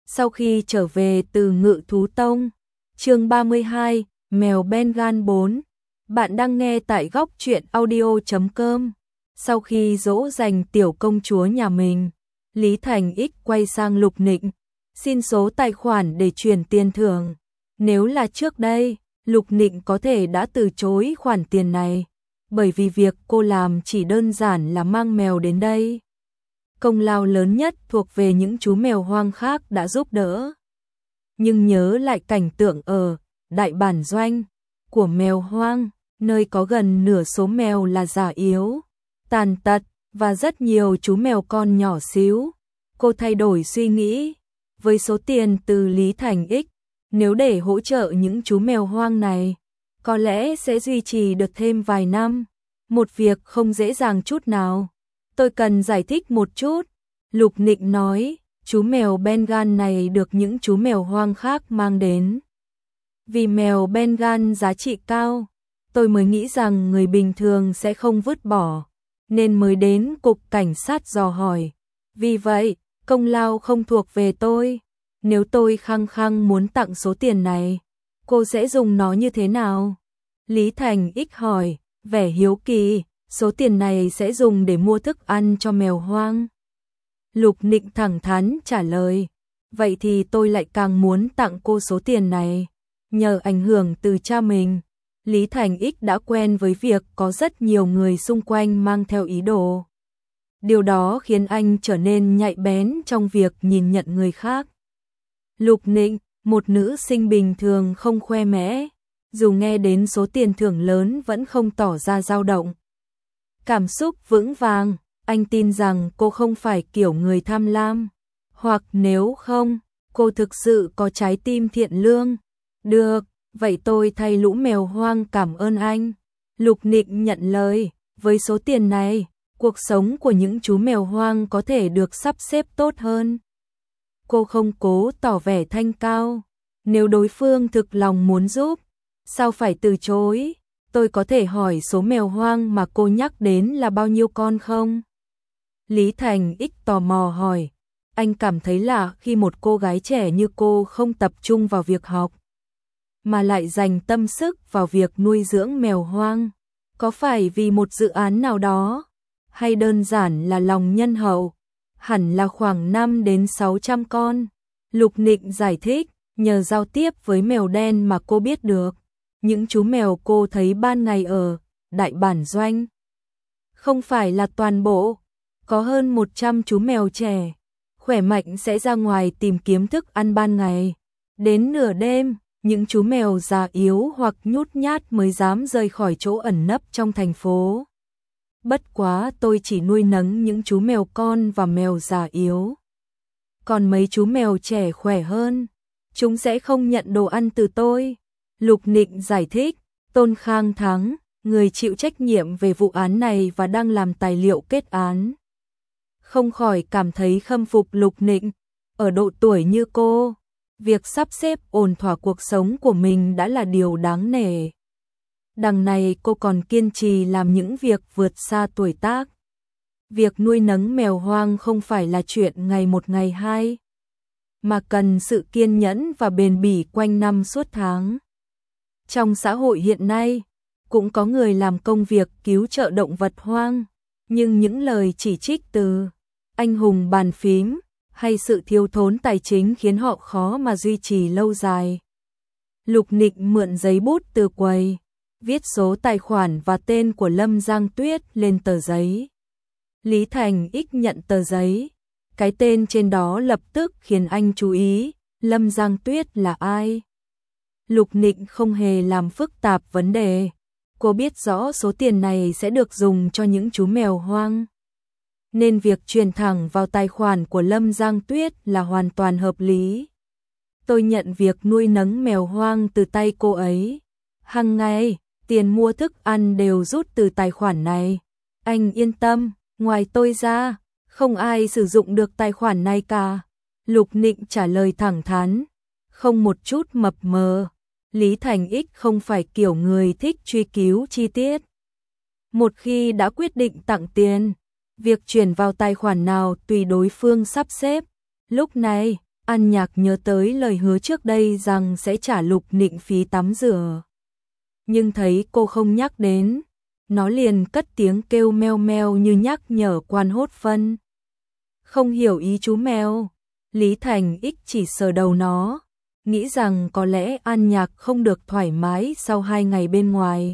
Sau khi trở về từ Ngự Thú Tông, chương 32, Mèo Bengal 4, bạn đang nghe tại góc truyện audio.com. Sau khi dỗ dành tiểu công chúa nhà mình, Lý Thành Ích quay sang Lục Nịnh, xin số tài khoản để chuyển tiền thưởng. Nếu là trước đây, Lục Nịnh có thể đã từ chối khoản tiền này, bởi vì việc cô làm chỉ đơn giản là mang mèo đến đây. Công lao lớn nhất thuộc về những chú mèo hoang khác đã giúp đỡ. Nhưng nhớ lại cảnh tượng ở đại bản doanh của mèo hoang, nơi có gần nửa số mèo là già yếu, tàn tật và rất nhiều chú mèo con nhỏ xíu, cô thay đổi suy nghĩ. Với số tiền từ Lý Thành Ích, nếu để hỗ trợ những chú mèo hoang này, có lẽ sẽ duy trì được thêm vài năm. Một việc không dễ dàng chút nào. Tôi cần giải thích một chút. Lục Nịnh nói, chú mèo Bengal này được những chú mèo hoang khác mang đến. Vì mèo Bengal giá trị cao, tôi mới nghĩ rằng người bình thường sẽ không vứt bỏ, nên mới đến cục cảnh sát dò hỏi. Vì vậy, công lao không thuộc về tôi. Nếu tôi khăng khăng muốn tặng số tiền này, cô sẽ dùng nó như thế nào? Lý Thành Ích hỏi, vẻ hiếu kỳ. Số tiền này sẽ dùng để mua thức ăn cho mèo hoang. Lục Nịnh thẳng thắn trả lời, vậy thì tôi lại càng muốn tặng cô số tiền này. Nhờ ảnh hưởng từ cha mình, Lý Thành Ích đã quen với việc có rất nhiều người xung quanh mang theo ý đồ. Điều đó khiến anh trở nên nhạy bén trong việc nhìn nhận người khác. Lục Nịnh, một nữ sinh bình thường không khoe mẽ, dù nghe đến số tiền thưởng lớn vẫn không tỏ ra dao động. Cảm xúc vững vàng, anh tin rằng cô không phải kiểu người tham lam, hoặc nếu không, cô thực sự có trái tim thiện lương. Được, vậy tôi thay lũ mèo hoang cảm ơn anh. Lục Nịnh nhận lời, với số tiền này, cuộc sống của những chú mèo hoang có thể được sắp xếp tốt hơn. Cô không cố tỏ vẻ thanh cao, nếu đối phương thực lòng muốn giúp, sao phải từ chối? Tôi có thể hỏi số mèo hoang mà cô nhắc đến là bao nhiêu con không? Lý Thành Ích tò mò hỏi. Anh cảm thấy lạ khi một cô gái trẻ như cô không tập trung vào việc học, mà lại dành tâm sức vào việc nuôi dưỡng mèo hoang. Có phải vì một dự án nào đó, hay đơn giản là lòng nhân hậu? Hẳn là khoảng 5 đến 600 con. Lục Nịnh giải thích, nhờ giao tiếp với mèo đen mà cô biết được. Những chú mèo cô thấy ban ngày ở đại bản doanh không phải là toàn bộ, có hơn 100 chú mèo trẻ, khỏe mạnh sẽ ra ngoài tìm kiếm thức ăn ban ngày. Đến nửa đêm, những chú mèo già yếu hoặc nhút nhát mới dám rời khỏi chỗ ẩn nấp trong thành phố. Bất quá tôi chỉ nuôi nấng những chú mèo con và mèo già yếu. Còn mấy chú mèo trẻ khỏe hơn, chúng sẽ không nhận đồ ăn từ tôi. Lục Nịnh giải thích, Tôn Khang Thắng, người chịu trách nhiệm về vụ án này và đang làm tài liệu kết án, không khỏi cảm thấy khâm phục Lục Nịnh. Ở độ tuổi như cô, việc sắp xếp ổn thỏa cuộc sống của mình đã là điều đáng nể. Đằng này cô còn kiên trì làm những việc vượt xa tuổi tác. Việc nuôi nấng mèo hoang không phải là chuyện ngày một ngày hai, mà cần sự kiên nhẫn và bền bỉ quanh năm suốt tháng. Trong xã hội hiện nay, cũng có người làm công việc cứu trợ động vật hoang, nhưng những lời chỉ trích từ anh hùng bàn phím hay sự thiếu thốn tài chính khiến họ khó mà duy trì lâu dài. Lục Nịnh mượn giấy bút từ quầy, viết số tài khoản và tên của Lâm Giang Tuyết lên tờ giấy. Lý Thành Ích nhận tờ giấy, cái tên trên đó lập tức khiến anh chú ý, Lâm Giang Tuyết là ai? Lục Nịnh không hề làm phức tạp vấn đề. Cô biết rõ số tiền này sẽ được dùng cho những chú mèo hoang, nên việc chuyển thẳng vào tài khoản của Lâm Giang Tuyết là hoàn toàn hợp lý. Tôi nhận việc nuôi nấng mèo hoang từ tay cô ấy. Hằng ngày, tiền mua thức ăn đều rút từ tài khoản này. Anh yên tâm, ngoài tôi ra, không ai sử dụng được tài khoản này cả. Lục Nịnh trả lời thẳng thắn, không một chút mập mờ. Lý Thành Ích không phải kiểu người thích truy cứu chi tiết. Một khi đã quyết định tặng tiền, việc chuyển vào tài khoản nào tùy đối phương sắp xếp. Lúc này, An Nhạc nhớ tới lời hứa trước đây rằng sẽ trả Lục Nịnh phí tắm rửa. Nhưng thấy cô không nhắc đến, nó liền cất tiếng kêu meo meo như nhắc nhở Quan Hốt Phân. Không hiểu ý chú mèo, Lý Thành Ích chỉ sờ đầu nó, nghĩ rằng có lẽ An Nhạc không được thoải mái sau 2 ngày bên ngoài.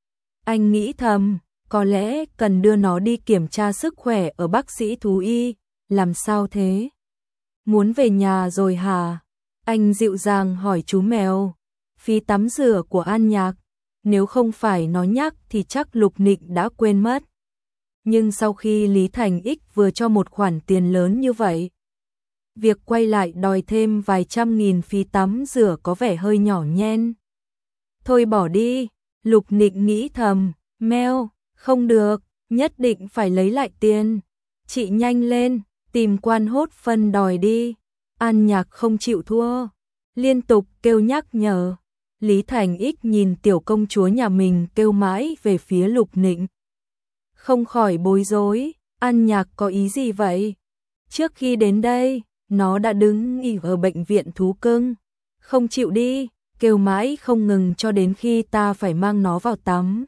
Anh nghĩ thầm, có lẽ cần đưa nó đi kiểm tra sức khỏe ở bác sĩ thú y, làm sao thế? Muốn về nhà rồi hả? Anh dịu dàng hỏi chú mèo. Phí tắm rửa của An Nhạc, nếu không phải nó nhắc thì chắc Lục Nịnh đã quên mất. Nhưng sau khi Lý Thành Ích vừa cho một khoản tiền lớn như vậy, việc quay lại đòi thêm vài trăm nghìn phí tắm rửa có vẻ hơi nhỏ nhen. Thôi bỏ đi, Lục Nịnh nghĩ thầm, meo, không được, nhất định phải lấy lại tiền. Chị nhanh lên, tìm Quan Hốt Phân đòi đi. An Nhạc không chịu thua, liên tục kêu nhắc nhở. Lý Thành Ích nhìn tiểu công chúa nhà mình kêu mãi về phía Lục Nịnh. Không khỏi bối rối, An Nhạc có ý gì vậy? Trước khi đến đây, nó đã đứng nghỉ ở bệnh viện thú cưng, không chịu đi, kêu mãi không ngừng cho đến khi ta phải mang nó vào tắm.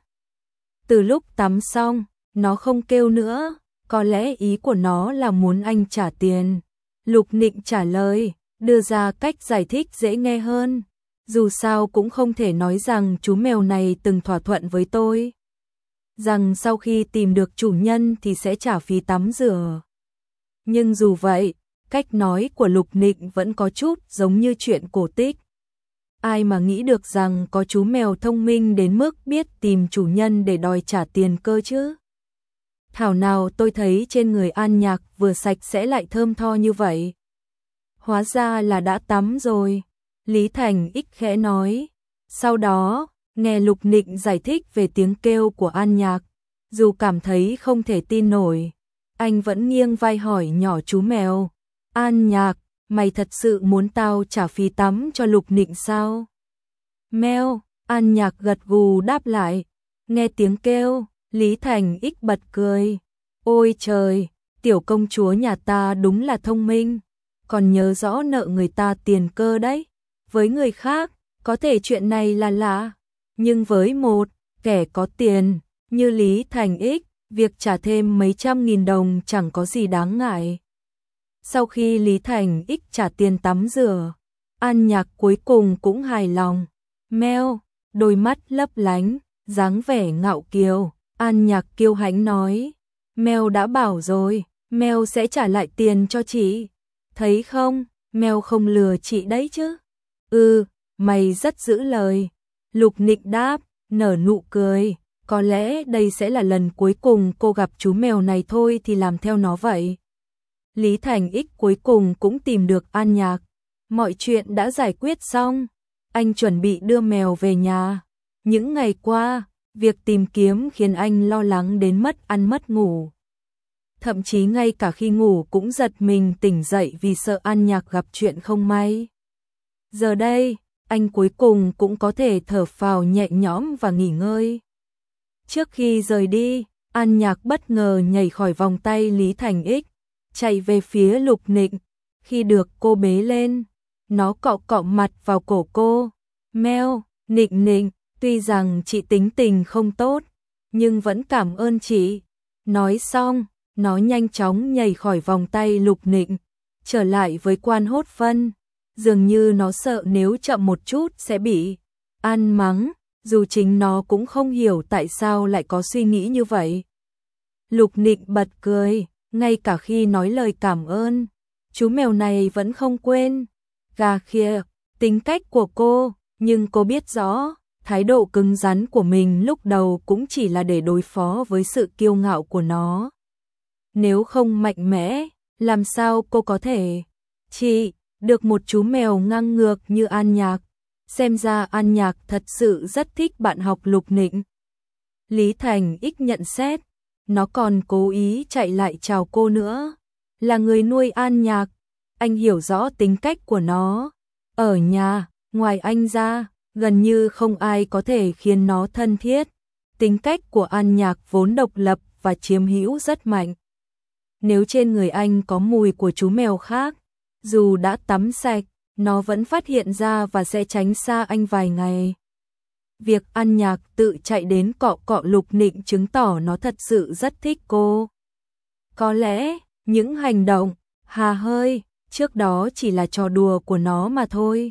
Từ lúc tắm xong, nó không kêu nữa, có lẽ ý của nó là muốn anh trả tiền. Lục Nịnh trả lời, đưa ra cách giải thích dễ nghe hơn. Dù sao cũng không thể nói rằng chú mèo này từng thỏa thuận với tôi, rằng sau khi tìm được chủ nhân thì sẽ trả phí tắm rửa. Nhưng dù vậy, cách nói của Lục Nịnh vẫn có chút giống như chuyện cổ tích. Ai mà nghĩ được rằng có chú mèo thông minh đến mức biết tìm chủ nhân để đòi trả tiền cơ chứ. Thảo nào tôi thấy trên người An Nhạc vừa sạch sẽ lại thơm tho như vậy. Hóa ra là đã tắm rồi. Lý Thành Ích khẽ nói. Sau đó, nghe Lục Nịnh giải thích về tiếng kêu của An Nhạc, dù cảm thấy không thể tin nổi, anh vẫn nghiêng vai hỏi nhỏ chú mèo. An Nhạc, mày thật sự muốn tao trả phí tắm cho Lục Nịnh sao? Meo, An Nhạc gật gù đáp lại. Nghe tiếng kêu, Lý Thành Ích bật cười. Ôi trời, tiểu công chúa nhà ta đúng là thông minh, còn nhớ rõ nợ người ta tiền cơ đấy. Với người khác, có thể chuyện này là lạ, nhưng với một kẻ có tiền như Lý Thành Ích, việc trả thêm mấy trăm nghìn đồng chẳng có gì đáng ngại. Sau khi Lý Thành Ích trả tiền tắm rửa, An Nhạc cuối cùng cũng hài lòng. Meo, đôi mắt lấp lánh, dáng vẻ ngạo kiều, An Nhạc kiêu hãnh nói. Meo đã bảo rồi, Meo sẽ trả lại tiền cho chị. Thấy không, Meo không lừa chị đấy chứ. Mày rất giữ lời. Lục Nịnh đáp, nở nụ cười. Có lẽ đây sẽ là lần cuối cùng cô gặp chú mèo này thôi thì làm theo nó vậy. Lý Thành Ích cuối cùng cũng tìm được An Nhạc. Mọi chuyện đã giải quyết xong. Anh chuẩn bị đưa mèo về nhà. Những ngày qua, việc tìm kiếm khiến anh lo lắng đến mất ăn mất ngủ. Thậm chí ngay cả khi ngủ cũng giật mình tỉnh dậy vì sợ An Nhạc gặp chuyện không may. Giờ đây, anh cuối cùng cũng có thể thở phào nhẹ nhõm và nghỉ ngơi. Trước khi rời đi, An Nhạc bất ngờ nhảy khỏi vòng tay Lý Thành Ích, chạy về phía Lục Nịnh. Khi được cô bế lên, nó cọ cọ mặt vào cổ cô. Meo, Nịnh Nịnh, tuy rằng chị tính tình không tốt, nhưng vẫn cảm ơn chị. Nói xong, nó nhanh chóng nhảy khỏi vòng tay Lục Nịnh, trở lại với Quan Hốt Phân. Dường như nó sợ nếu chậm một chút sẽ bị ăn mắng, dù chính nó cũng không hiểu tại sao lại có suy nghĩ như vậy. Lục Nịnh bật cười, ngay cả khi nói lời cảm ơn, chú mèo này vẫn không quên. Gà khịa, tính cách của cô, nhưng cô biết rõ, thái độ cứng rắn của mình lúc đầu cũng chỉ là để đối phó với sự kiêu ngạo của nó. Nếu không mạnh mẽ, làm sao cô có thể được một chú mèo ngang ngược như An Nhạc. Xem ra An Nhạc thật sự rất thích bạn học Lục Nịnh. Lý Thành Ích nhận xét, nó còn cố ý chạy lại chào cô nữa. Là người nuôi An Nhạc, anh hiểu rõ tính cách của nó. Ở nhà, ngoài anh ra, gần như không ai có thể khiến nó thân thiết. Tính cách của An Nhạc vốn độc lập và chiếm hữu rất mạnh. Nếu trên người anh có mùi của chú mèo khác, Dù đã tắm sạch, nó vẫn phát hiện ra và sẽ tránh xa anh vài ngày. Việc An Nhạc tự chạy đến cọ cọ Lục Nịnh chứng tỏ nó thật sự rất thích cô. Có lẽ, những hành động, hà hơi, trước đó chỉ là trò đùa của nó mà thôi.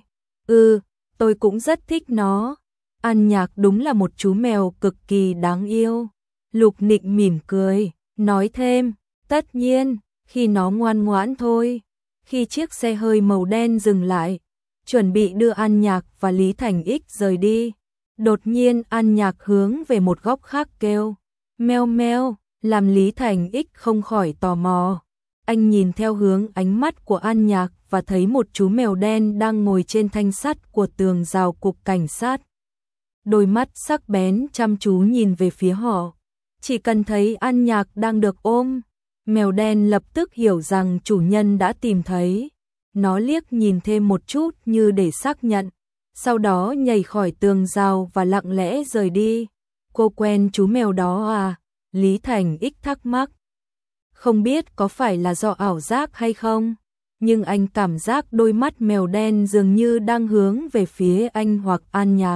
Tôi cũng rất thích nó. An Nhạc đúng là một chú mèo cực kỳ đáng yêu. Lục Nịnh mỉm cười, nói thêm, tất nhiên, khi nó ngoan ngoãn thôi. Khi chiếc xe hơi màu đen dừng lại, chuẩn bị đưa An Nhạc và Lý Thành Ích rời đi. Đột nhiên An Nhạc hướng về một góc khác kêu, meo meo, làm Lý Thành Ích không khỏi tò mò. Anh nhìn theo hướng ánh mắt của An Nhạc và thấy một chú mèo đen đang ngồi trên thanh sắt của tường rào cục cảnh sát. Đôi mắt sắc bén chăm chú nhìn về phía họ. Chỉ cần thấy An Nhạc đang được ôm, mèo đen lập tức hiểu rằng chủ nhân đã tìm thấy. Nó liếc nhìn thêm một chút như để xác nhận, sau đó nhảy khỏi tường rào và lặng lẽ rời đi. Cô quen chú mèo đó à? Lý Thành Ích thắc mắc. Không biết có phải là do ảo giác hay không, nhưng anh cảm giác đôi mắt mèo đen dường như đang hướng về phía anh hoặc An Nhạc.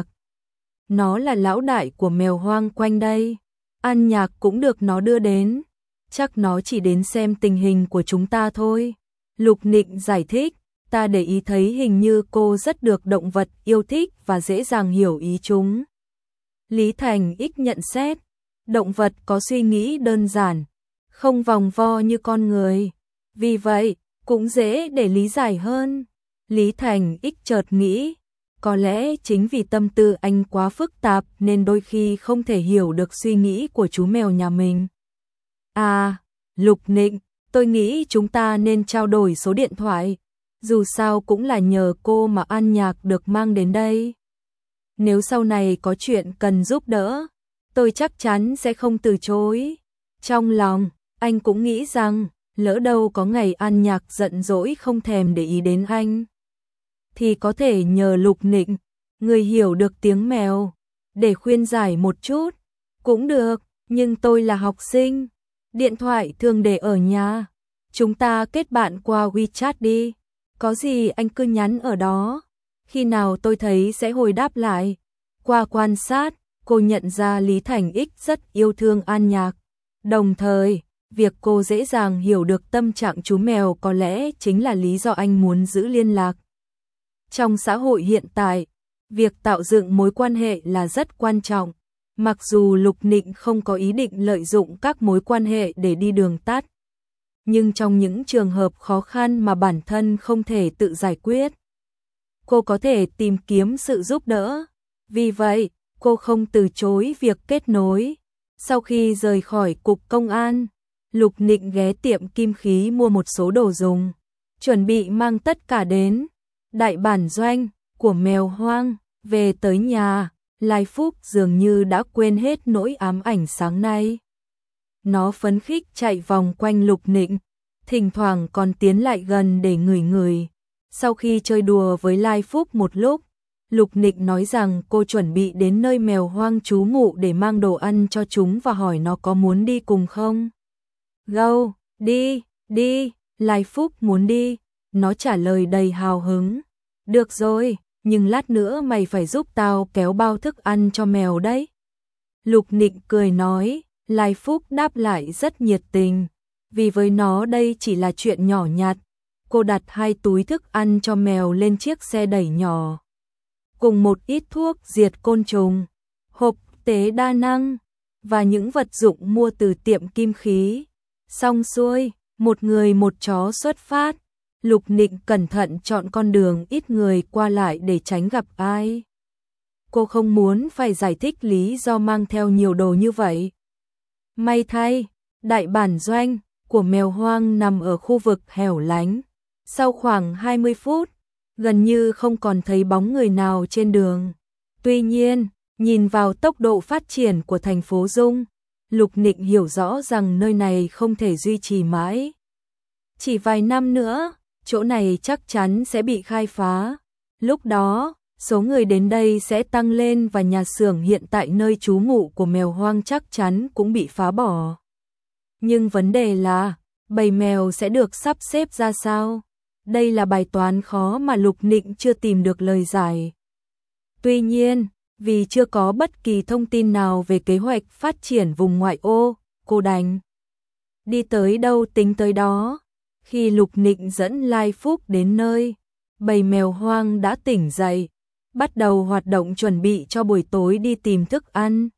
Nó là lão đại của mèo hoang quanh đây. An Nhạc cũng được nó đưa đến. Chắc nó chỉ đến xem tình hình của chúng ta thôi. Lục Nịnh giải thích, ta để ý thấy hình như cô rất được động vật yêu thích và dễ dàng hiểu ý chúng. Lý Thành Ích nhận xét, động vật có suy nghĩ đơn giản, không vòng vo như con người. Vì vậy, cũng dễ để lý giải hơn. Lý Thành Ích chợt nghĩ, có lẽ chính vì tâm tư anh quá phức tạp nên đôi khi không thể hiểu được suy nghĩ của chú mèo nhà mình. À, Lục Nịnh, tôi nghĩ chúng ta nên trao đổi số điện thoại. Dù sao cũng là nhờ cô mà An Nhạc được mang đến đây. Nếu sau này có chuyện cần giúp đỡ, tôi chắc chắn sẽ không từ chối. Trong lòng, anh cũng nghĩ rằng, lỡ đâu có ngày An Nhạc giận dỗi không thèm để ý đến anh, thì có thể nhờ Lục Nịnh, người hiểu được tiếng mèo, để khuyên giải một chút. Cũng được, nhưng tôi là học sinh, điện thoại thường để ở nhà. Chúng ta kết bạn qua WeChat đi, có gì anh cứ nhắn ở đó, khi nào tôi thấy sẽ hồi đáp lại. Qua quan sát, cô nhận ra Lý Thành Ích rất yêu thương An Nhạc. Đồng thời, việc cô dễ dàng hiểu được tâm trạng chú mèo có lẽ chính là lý do anh muốn giữ liên lạc. Trong xã hội hiện tại, việc tạo dựng mối quan hệ là rất quan trọng. Mặc dù Lục Nịnh không có ý định lợi dụng các mối quan hệ để đi đường tắt, nhưng trong những trường hợp khó khăn mà bản thân không thể tự giải quyết, cô có thể tìm kiếm sự giúp đỡ. Vì vậy, cô không từ chối việc kết nối. Sau khi rời khỏi cục công an, Lục Nịnh ghé tiệm kim khí mua một số đồ dùng, chuẩn bị mang tất cả đến đại bản doanh của mèo hoang. Về tới nhà, Lai Phúc dường như đã quên hết nỗi ám ảnh sáng nay. Nó phấn khích chạy vòng quanh Lục Nịnh, thỉnh thoảng còn tiến lại gần để ngửi ngửi. Sau khi chơi đùa với Lai Phúc một lúc, Lục Nịnh nói rằng cô chuẩn bị đến nơi mèo hoang trú ngụ để mang đồ ăn cho chúng và hỏi nó có muốn đi cùng không. Go, đi, đi, Lai Phúc muốn đi, nó trả lời đầy hào hứng. Được rồi, nhưng lát nữa mày phải giúp tao kéo bao thức ăn cho mèo đấy. Lục Nịnh cười nói, Lai Phúc đáp lại rất nhiệt tình, vì với nó đây chỉ là chuyện nhỏ nhặt. Cô đặt 2 túi thức ăn cho mèo lên chiếc xe đẩy nhỏ, cùng một ít thuốc diệt côn trùng, hộp tế đa năng và những vật dụng mua từ tiệm kim khí. Xong xuôi, một người một chó xuất phát. Lục Nịnh cẩn thận chọn con đường ít người qua lại để tránh gặp ai. Cô không muốn phải giải thích lý do mang theo nhiều đồ như vậy. May thay, đại bản doanh của mèo hoang nằm ở khu vực hẻo lánh. Sau khoảng 20 phút, gần như không còn thấy bóng người nào trên đường. Tuy nhiên, nhìn vào tốc độ phát triển của thành phố Dung, Lục Nịnh hiểu rõ rằng nơi này không thể duy trì mãi. Chỉ vài năm nữa, chỗ này chắc chắn sẽ bị khai phá. Lúc đó, số người đến đây sẽ tăng lên và nhà xưởng hiện tại nơi trú ngụ của mèo hoang chắc chắn cũng bị phá bỏ. Nhưng vấn đề là, bầy mèo sẽ được sắp xếp ra sao? Đây là bài toán khó mà Lục Nịnh chưa tìm được lời giải. Tuy nhiên, vì chưa có bất kỳ thông tin nào về kế hoạch phát triển vùng ngoại ô, cô đành đi tới đâu tính tới đó. Khi Lục Nịnh dẫn Lai Phúc đến nơi, bầy mèo hoang đã tỉnh dậy, bắt đầu hoạt động chuẩn bị cho buổi tối đi tìm thức ăn.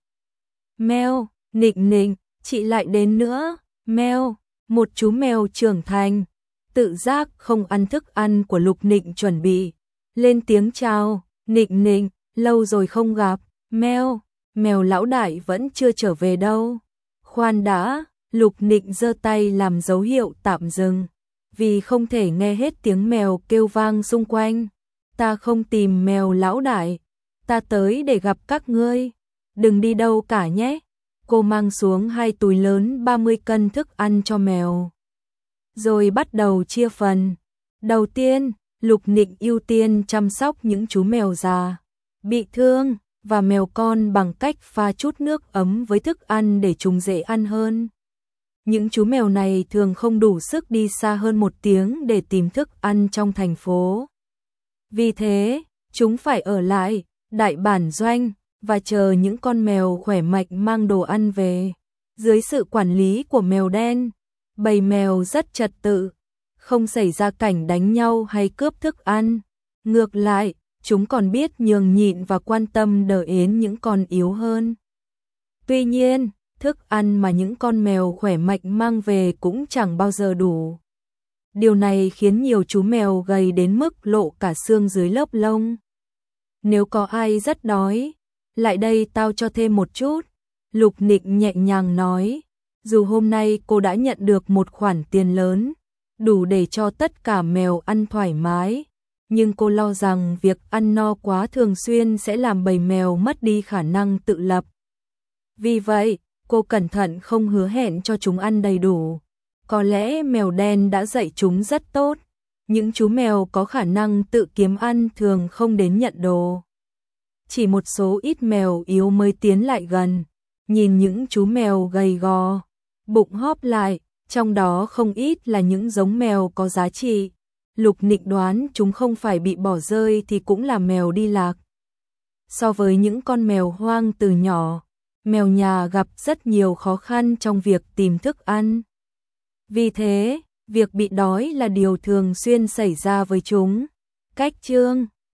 Mèo, Nịnh Nịnh, chị lại đến nữa. Mèo, một chú mèo trưởng thành, tự giác không ăn thức ăn của Lục Nịnh chuẩn bị, lên tiếng chào. Nịnh Nịnh, lâu rồi không gặp. Mèo, mèo lão đại vẫn chưa trở về đâu. Khoan đã, Lục Nịnh giơ tay làm dấu hiệu tạm dừng, vì không thể nghe hết tiếng mèo kêu vang xung quanh. Ta không tìm mèo lão đại, ta tới để gặp các ngươi. Đừng đi đâu cả nhé. Cô mang xuống 2 túi lớn 30 cân thức ăn cho mèo, rồi bắt đầu chia phần. Đầu tiên, Lục Nịnh ưu tiên chăm sóc những chú mèo già, bị thương và mèo con bằng cách pha chút nước ấm với thức ăn để chúng dễ ăn hơn. Những chú mèo này thường không đủ sức đi xa hơn 1 tiếng để tìm thức ăn trong thành phố. Vì thế, chúng phải ở lại đại bản doanh và chờ những con mèo khỏe mạnh mang đồ ăn về. Dưới sự quản lý của mèo đen, bầy mèo rất trật tự, không xảy ra cảnh đánh nhau hay cướp thức ăn. Ngược lại, chúng còn biết nhường nhịn và quan tâm đỡ ến những con yếu hơn. Tuy nhiên, thức ăn mà những con mèo khỏe mạnh mang về cũng chẳng bao giờ đủ. Điều này khiến nhiều chú mèo gầy đến mức lộ cả xương dưới lớp lông. Nếu có ai rất đói, lại đây tao cho thêm một chút. Lục Nịnh nhẹ nhàng nói, dù hôm nay cô đã nhận được một khoản tiền lớn, đủ để cho tất cả mèo ăn thoải mái, nhưng cô lo rằng việc ăn no quá thường xuyên sẽ làm bầy mèo mất đi khả năng tự lập. Vì vậy, cô cẩn thận không hứa hẹn cho chúng ăn đầy đủ. Có lẽ mèo đen đã dạy chúng rất tốt. Những chú mèo có khả năng tự kiếm ăn thường không đến nhận đồ. Chỉ một số ít mèo yếu mới tiến lại gần, nhìn những chú mèo gầy gò, bụng hóp lại, trong đó không ít là những giống mèo có giá trị. Lục Nịnh đoán chúng không phải bị bỏ rơi thì cũng là mèo đi lạc. So với những con mèo hoang từ nhỏ, mèo nhà gặp rất nhiều khó khăn trong việc tìm thức ăn. Vì thế, việc bị đói là điều thường xuyên xảy ra với chúng. Cách chương